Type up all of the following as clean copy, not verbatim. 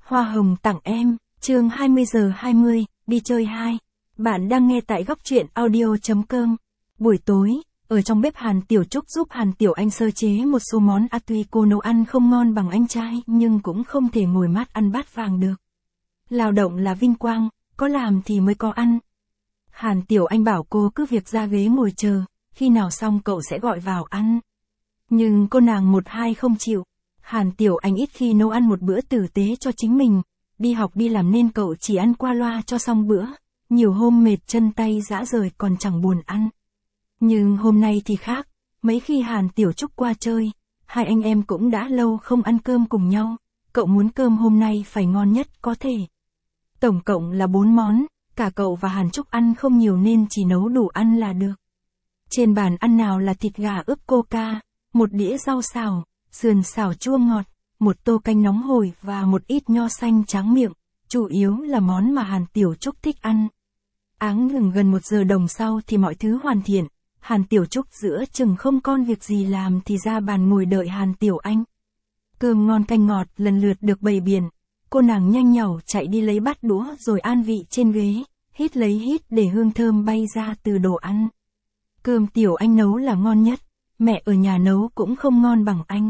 Hoa hồng tặng em, chương 20:20, đi chơi 2. Bạn đang nghe tại góc truyện audio.com. Buổi tối, ở trong bếp Hàn Tiểu Trúc giúp Hàn Tiểu Anh sơ chế một số món tuy cô nấu ăn không ngon bằng anh trai nhưng cũng không thể ngồi mát ăn bát vàng được. Lao động là vinh quang, có làm thì mới có ăn. Hàn Tiểu Anh bảo cô cứ việc ra ghế ngồi chờ, khi nào xong cậu sẽ gọi vào ăn. Nhưng cô nàng một hai không chịu. Hàn Tiểu Anh ít khi nấu ăn một bữa tử tế cho chính mình, đi học đi làm nên cậu chỉ ăn qua loa cho xong bữa, nhiều hôm mệt chân tay rã rời còn chẳng buồn ăn. Nhưng hôm nay thì khác, mấy khi Hàn Tiểu Trúc qua chơi, hai anh em cũng đã lâu không ăn cơm cùng nhau, cậu muốn cơm hôm nay phải ngon nhất có thể. Tổng cộng là 4 món, cả cậu và Hàn Trúc ăn không nhiều nên chỉ nấu đủ ăn là được. Trên bàn ăn nào là thịt gà ướp coca, một đĩa rau xào, sườn xào chua ngọt, một tô canh nóng hổi và một ít nho xanh tráng miệng, chủ yếu là món mà Hàn Tiểu Trúc thích ăn. Áng ngừng gần 1 giờ đồng sau thì mọi thứ hoàn thiện, Hàn Tiểu Trúc giữa chừng không còn việc gì làm thì ra bàn ngồi đợi Hàn Tiểu Anh. Cơm ngon canh ngọt lần lượt được bày biện, cô nàng nhanh nhảu chạy đi lấy bát đũa rồi an vị trên ghế, hít lấy hít để hương thơm bay ra từ đồ ăn. Cơm Tiểu Anh nấu là ngon nhất, mẹ ở nhà nấu cũng không ngon bằng anh.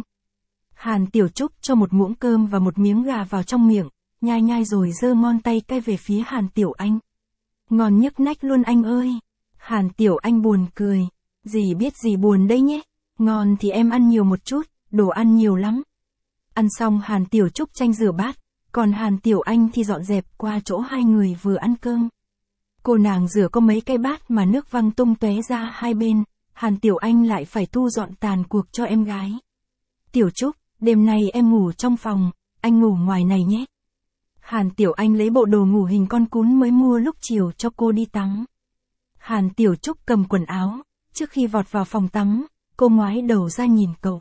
Hàn Tiểu Trúc cho một muỗng cơm và một miếng gà vào trong miệng, nhai nhai rồi giơ ngón tay cay về phía Hàn Tiểu Anh. Ngon nhức nách luôn anh ơi. Hàn Tiểu Anh buồn cười. Dì biết dì buồn đây nhé. Ngon thì em ăn nhiều một chút, đồ ăn nhiều lắm. Ăn xong Hàn Tiểu Trúc tranh rửa bát, còn Hàn Tiểu Anh thì dọn dẹp qua chỗ hai người vừa ăn cơm. Cô nàng rửa có mấy cái bát mà nước văng tung tóe ra hai bên, Hàn Tiểu Anh lại phải thu dọn tàn cuộc cho em gái. Tiểu Trúc, đêm nay em ngủ trong phòng, anh ngủ ngoài này nhé. Hàn Tiểu Anh lấy bộ đồ ngủ hình con cún mới mua lúc chiều cho cô đi tắm. Hàn Tiểu Trúc cầm quần áo, trước khi vọt vào phòng tắm, cô ngoái đầu ra nhìn cậu.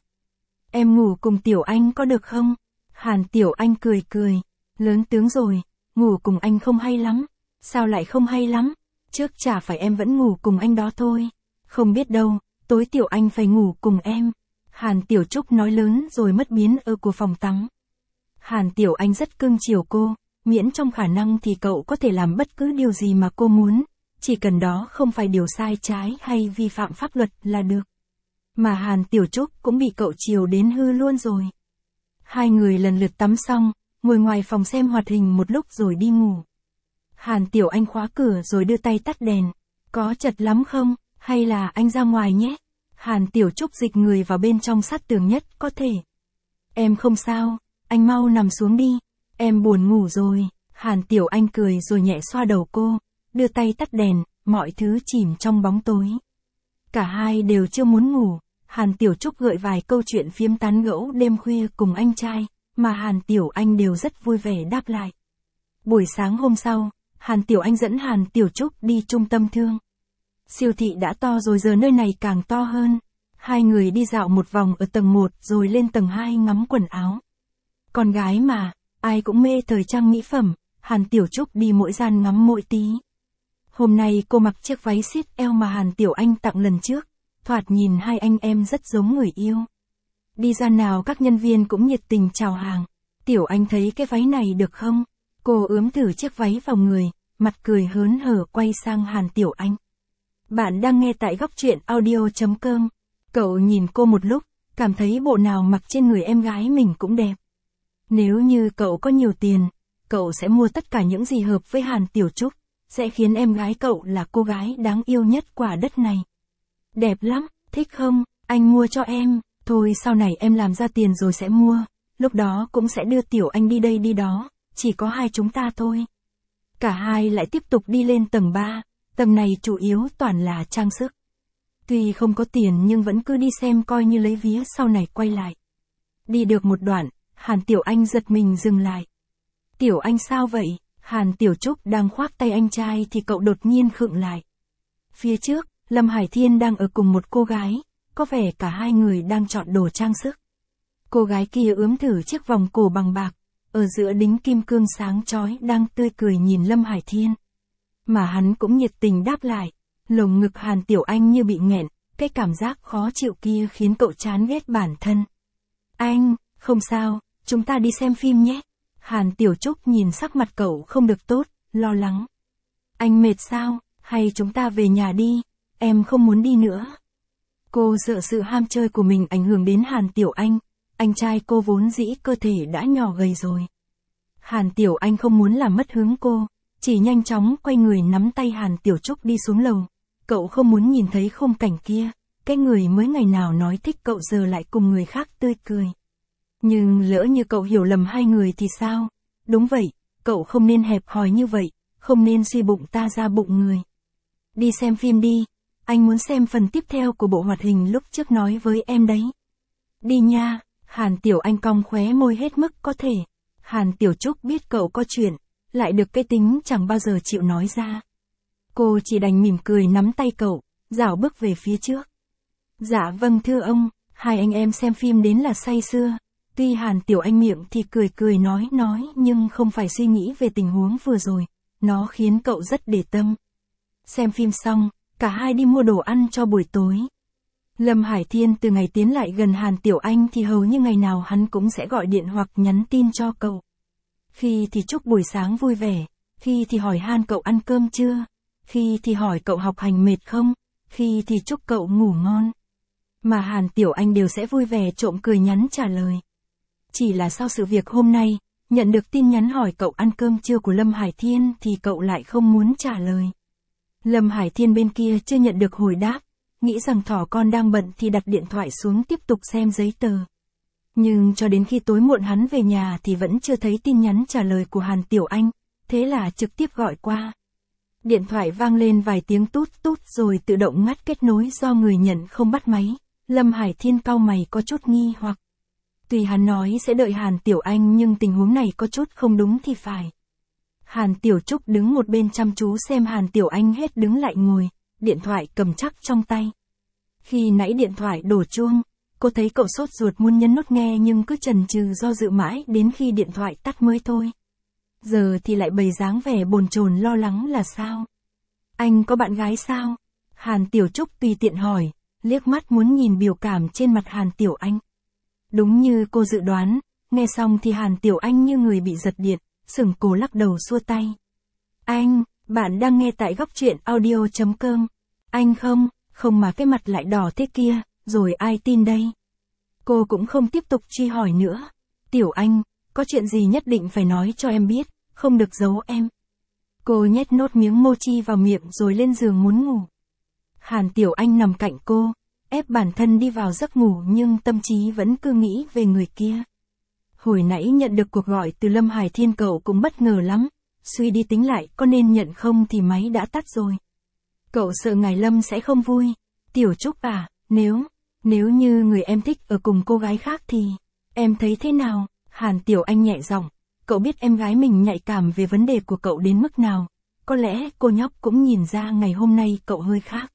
Em ngủ cùng Tiểu Anh có được không? Hàn Tiểu Anh cười cười, lớn tướng rồi, ngủ cùng anh không hay lắm. Sao lại không hay lắm? Trước chả phải em vẫn ngủ cùng anh đó thôi. Không biết đâu, tối Tiểu Anh phải ngủ cùng em. Hàn Tiểu Trúc nói lớn rồi mất biến ở của phòng tắm. Hàn Tiểu Anh rất cưng chiều cô, miễn trong khả năng thì cậu có thể làm bất cứ điều gì mà cô muốn, chỉ cần đó không phải điều sai trái hay vi phạm pháp luật là được. Mà Hàn Tiểu Trúc cũng bị cậu chiều đến hư luôn rồi. Hai người lần lượt tắm xong, ngồi ngoài phòng xem hoạt hình một lúc rồi đi ngủ. Hàn Tiểu Anh khóa cửa rồi đưa tay tắt đèn. Có chật lắm không, hay là anh ra ngoài nhé? Hàn Tiểu Trúc dịch người vào bên trong sát tường nhất có thể. Em không sao, anh mau nằm xuống đi, em buồn ngủ rồi. Hàn Tiểu Anh cười rồi nhẹ xoa đầu cô, đưa tay tắt đèn, mọi thứ chìm trong bóng tối. Cả hai đều chưa muốn ngủ, Hàn Tiểu Trúc gợi vài câu chuyện phiếm tán gẫu đêm khuya cùng anh trai, mà Hàn Tiểu Anh đều rất vui vẻ đáp lại. Buổi sáng hôm sau, Hàn Tiểu Anh dẫn Hàn Tiểu Trúc đi trung tâm thương. Siêu thị đã to rồi giờ nơi này càng to hơn. Hai người đi dạo một vòng ở tầng 1 rồi lên tầng 2 ngắm quần áo. Con gái mà, ai cũng mê thời trang mỹ phẩm, Hàn Tiểu Trúc đi mỗi gian ngắm mỗi tí. Hôm nay cô mặc chiếc váy siết eo mà Hàn Tiểu Anh tặng lần trước, thoạt nhìn hai anh em rất giống người yêu. Đi ra nào các nhân viên cũng nhiệt tình chào hàng. Tiểu Anh thấy cái váy này được không? Cô ướm thử chiếc váy vào người, mặt cười hớn hở quay sang Hàn Tiểu Anh. Bạn đang nghe tại góc truyện audio.com. Cậu nhìn cô một lúc, cảm thấy bộ nào mặc trên người em gái mình cũng đẹp. Nếu như cậu có nhiều tiền, cậu sẽ mua tất cả những gì hợp với Hàn Tiểu Trúc, sẽ khiến em gái cậu là cô gái đáng yêu nhất quả đất này. Đẹp lắm, thích không? Anh mua cho em. Thôi sau này em làm ra tiền rồi sẽ mua, lúc đó cũng sẽ đưa Tiểu Anh đi đây đi đó, chỉ có hai chúng ta thôi. Cả hai lại tiếp tục đi lên tầng 3, tầng này chủ yếu toàn là trang sức. Tuy không có tiền nhưng vẫn cứ đi xem coi như lấy vía sau này quay lại. Đi được một đoạn, Hàn Tiểu Anh giật mình dừng lại. Tiểu Anh sao vậy? Hàn Tiểu Trúc đang khoác tay anh trai thì cậu đột nhiên khựng lại. Phía trước, Lâm Hải Thiên đang ở cùng một cô gái, có vẻ cả hai người đang chọn đồ trang sức. Cô gái kia ướm thử chiếc vòng cổ bằng bạc, ở giữa đính kim cương sáng chói đang tươi cười nhìn Lâm Hải Thiên. Mà hắn cũng nhiệt tình đáp lại, lồng ngực Hàn Tiểu Anh như bị nghẹn, cái cảm giác khó chịu kia khiến cậu chán ghét bản thân. Anh, không sao, chúng ta đi xem phim nhé. Hàn Tiểu Trúc nhìn sắc mặt cậu không được tốt, lo lắng. Anh mệt sao, hay chúng ta về nhà đi, em không muốn đi nữa. Cô sợ sự ham chơi của mình ảnh hưởng đến Hàn Tiểu anh trai cô vốn dĩ cơ thể đã nhỏ gầy rồi. Hàn Tiểu Anh không muốn làm mất hứng cô, chỉ nhanh chóng quay người nắm tay Hàn Tiểu Trúc đi xuống lầu. Cậu không muốn nhìn thấy khung cảnh kia, cái người mới ngày nào nói thích cậu giờ lại cùng người khác tươi cười. Nhưng lỡ như cậu hiểu lầm hai người thì sao? Đúng vậy, cậu không nên hẹp hòi như vậy, không nên suy bụng ta ra bụng người. Đi xem phim đi, anh muốn xem phần tiếp theo của bộ hoạt hình lúc trước nói với em đấy. Đi nha, Hàn Tiểu Anh cong khóe môi hết mức có thể. Hàn Tiểu Trúc biết cậu có chuyện, lại được cái tính chẳng bao giờ chịu nói ra. Cô chỉ đành mỉm cười nắm tay cậu, dạo bước về phía trước. Dạ vâng thưa ông, hai anh em xem phim đến là say sưa. Tuy Hàn Tiểu Anh miệng thì cười nói nhưng không phải suy nghĩ về tình huống vừa rồi, nó khiến cậu rất để tâm. Xem phim xong, cả hai đi mua đồ ăn cho buổi tối. Lâm Hải Thiên từ ngày tiến lại gần Hàn Tiểu Anh thì hầu như ngày nào hắn cũng sẽ gọi điện hoặc nhắn tin cho cậu. Khi thì chúc buổi sáng vui vẻ, khi thì hỏi han cậu ăn cơm chưa, khi thì hỏi cậu học hành mệt không, khi thì chúc cậu ngủ ngon. Mà Hàn Tiểu Anh đều sẽ vui vẻ trộm cười nhắn trả lời. Chỉ là sau sự việc hôm nay, nhận được tin nhắn hỏi cậu ăn cơm trưa của Lâm Hải Thiên thì cậu lại không muốn trả lời. Lâm Hải Thiên bên kia chưa nhận được hồi đáp, nghĩ rằng thỏ con đang bận thì đặt điện thoại xuống tiếp tục xem giấy tờ. Nhưng cho đến khi tối muộn hắn về nhà thì vẫn chưa thấy tin nhắn trả lời của Hàn Tiểu Anh, thế là trực tiếp gọi qua. Điện thoại vang lên vài tiếng tút tút rồi tự động ngắt kết nối do người nhận không bắt máy. Lâm Hải Thiên cau mày có chút nghi hoặc. Tuy hắn nói sẽ đợi Hàn Tiểu Anh nhưng tình huống này có chút không đúng thì phải. Hàn Tiểu Trúc đứng một bên chăm chú xem Hàn Tiểu Anh hết đứng lại ngồi, điện thoại cầm chắc trong tay. Khi nãy điện thoại đổ chuông, cô thấy cậu sốt ruột muốn nhấn nút nghe nhưng cứ chần chừ do dự mãi đến khi điện thoại tắt mới thôi. Giờ thì lại bày dáng vẻ bồn chồn lo lắng là sao? Anh có bạn gái sao? Hàn Tiểu Trúc tùy tiện hỏi, liếc mắt muốn nhìn biểu cảm trên mặt Hàn Tiểu Anh. Đúng như cô dự đoán, nghe xong thì Hàn Tiểu Anh như người bị giật điện, sững cố lắc đầu xua tay. Anh, bạn đang nghe tại góc truyện audio.com. Anh không mà cái mặt lại đỏ thế kia, rồi ai tin đây? Cô cũng không tiếp tục truy hỏi nữa. Tiểu Anh, có chuyện gì nhất định phải nói cho em biết, không được giấu em. Cô nhét nốt miếng mochi vào miệng rồi lên giường muốn ngủ. Hàn Tiểu Anh nằm cạnh cô, ép bản thân đi vào giấc ngủ nhưng tâm trí vẫn cứ nghĩ về người kia. Hồi nãy nhận được cuộc gọi từ Lâm Hải Thiên cậu cũng bất ngờ lắm, suy đi tính lại có nên nhận không thì máy đã tắt rồi. Cậu sợ ngài Lâm sẽ không vui. Tiểu Trúc à, nếu như người em thích ở cùng cô gái khác thì, em thấy thế nào? Hàn Tiểu Anh nhẹ giọng, cậu biết em gái mình nhạy cảm về vấn đề của cậu đến mức nào, có lẽ cô nhóc cũng nhìn ra ngày hôm nay cậu hơi khác.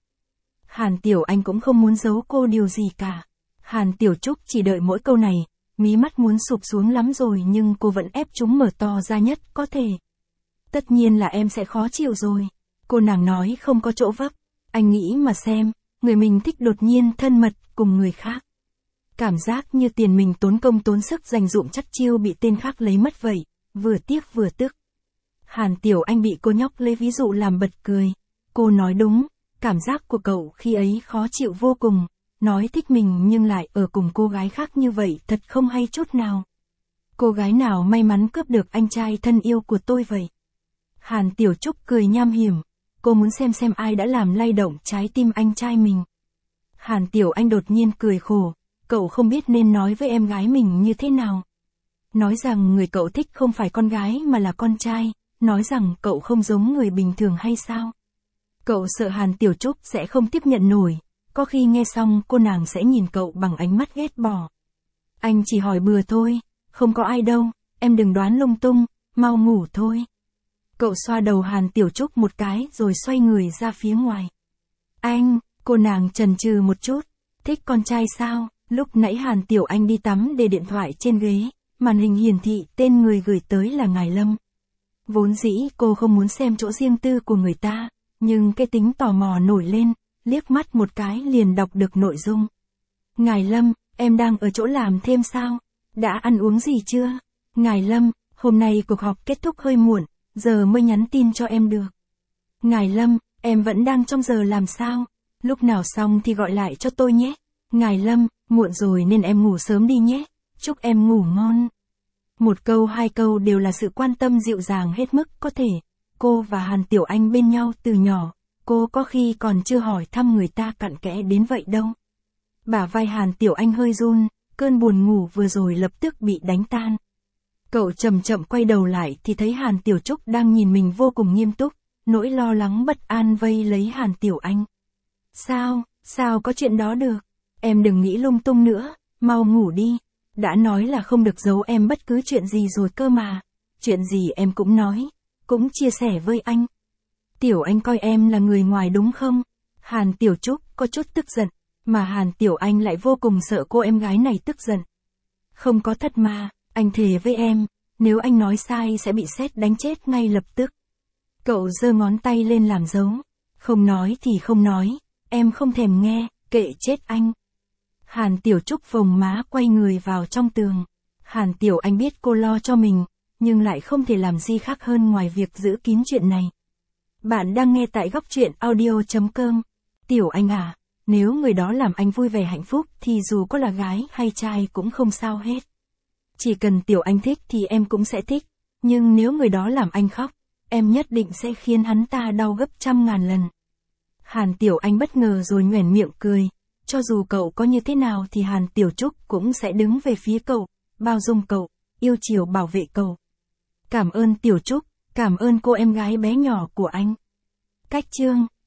Hàn Tiểu Anh cũng không muốn giấu cô điều gì cả. Hàn Tiểu Trúc chỉ đợi mỗi câu này, mí mắt muốn sụp xuống lắm rồi nhưng cô vẫn ép chúng mở to ra nhất có thể. Tất nhiên là em sẽ khó chịu rồi. Cô nàng nói không có chỗ vấp. Anh nghĩ mà xem, người mình thích đột nhiên thân mật cùng người khác. Cảm giác như tiền mình tốn công tốn sức dành dụm chắc chiêu bị tên khác lấy mất vậy, vừa tiếc vừa tức. Hàn Tiểu Anh bị cô nhóc lấy ví dụ làm bật cười. Cô nói đúng, cảm giác của cậu khi ấy khó chịu vô cùng, nói thích mình nhưng lại ở cùng cô gái khác như vậy thật không hay chút nào. Cô gái nào may mắn cướp được anh trai thân yêu của tôi vậy? Hàn Tiểu Trúc cười nham hiểm, cô muốn xem ai đã làm lay động trái tim anh trai mình. Hàn Tiểu Anh đột nhiên cười khổ, cậu không biết nên nói với em gái mình như thế nào. Nói rằng người cậu thích không phải con gái mà là con trai, nói rằng cậu không giống người bình thường hay sao? Cậu sợ Hàn Tiểu Trúc sẽ không tiếp nhận nổi, có khi nghe xong cô nàng sẽ nhìn cậu bằng ánh mắt ghét bỏ. Anh chỉ hỏi bừa thôi, không có ai đâu, em đừng đoán lung tung, mau ngủ thôi. Cậu xoa đầu Hàn Tiểu Trúc một cái rồi xoay người ra phía ngoài. Anh, cô nàng chần chừ một chút, thích con trai sao? Lúc nãy Hàn Tiểu Anh đi tắm để điện thoại trên ghế, màn hình hiển thị tên người gửi tới là ngài Lâm. Vốn dĩ cô không muốn xem chỗ riêng tư của người ta, nhưng cái tính tò mò nổi lên, liếc mắt một cái liền đọc được nội dung. Ngài Lâm, em đang ở chỗ làm thêm sao? Đã ăn uống gì chưa? Ngài Lâm, Hôm nay cuộc họp kết thúc hơi muộn, giờ mới nhắn tin cho em được. Ngài Lâm, em vẫn đang trong giờ làm sao? Lúc nào xong thì gọi lại cho tôi nhé. Ngài Lâm, muộn rồi nên em ngủ sớm đi nhé. Chúc em ngủ ngon. Một câu hai câu đều là sự quan tâm dịu dàng hết mức có thể. Cô và Hàn Tiểu Anh bên nhau từ nhỏ, cô có khi còn chưa hỏi thăm người ta cặn kẽ đến vậy đâu. Bả vai Hàn Tiểu Anh hơi run, cơn buồn ngủ vừa rồi lập tức bị đánh tan. Cậu chậm chậm quay đầu lại thì thấy Hàn Tiểu Trúc đang nhìn mình vô cùng nghiêm túc, nỗi lo lắng bất an vây lấy Hàn Tiểu Anh. Sao có chuyện đó được? Em đừng nghĩ lung tung nữa, mau ngủ đi. Đã nói là không được giấu em bất cứ chuyện gì rồi cơ mà. Chuyện gì em cũng nói, cũng chia sẻ với anh. Tiểu Anh coi em là người ngoài đúng không? Hàn Tiểu Trúc có chút tức giận, mà Hàn Tiểu Anh lại vô cùng sợ cô em gái này tức giận. Không có thật mà, anh thề với em, nếu anh nói sai sẽ bị sét đánh chết ngay lập tức. Cậu giơ ngón tay lên làm dấu. Không nói thì không nói, em không thèm nghe, kệ chết anh. Hàn Tiểu Trúc phồng má quay người vào trong tường. Hàn Tiểu Anh biết cô lo cho mình, nhưng lại không thể làm gì khác hơn ngoài việc giữ kín chuyện này. Bạn đang nghe tại góc truyện audio.com. Tiểu Anh à, nếu người đó làm anh vui vẻ hạnh phúc thì dù có là gái hay trai cũng không sao hết. Chỉ cần Tiểu Anh thích thì em cũng sẽ thích, nhưng nếu người đó làm anh khóc, em nhất định sẽ khiến hắn ta đau gấp 100.000 lần. Hàn Tiểu Anh bất ngờ rồi nhoẻn miệng cười, cho dù cậu có như thế nào thì Hàn Tiểu Trúc cũng sẽ đứng về phía cậu, bao dung cậu, yêu chiều bảo vệ cậu. Cảm ơn Tiểu Trúc, cảm ơn cô em gái bé nhỏ của anh. Cách chương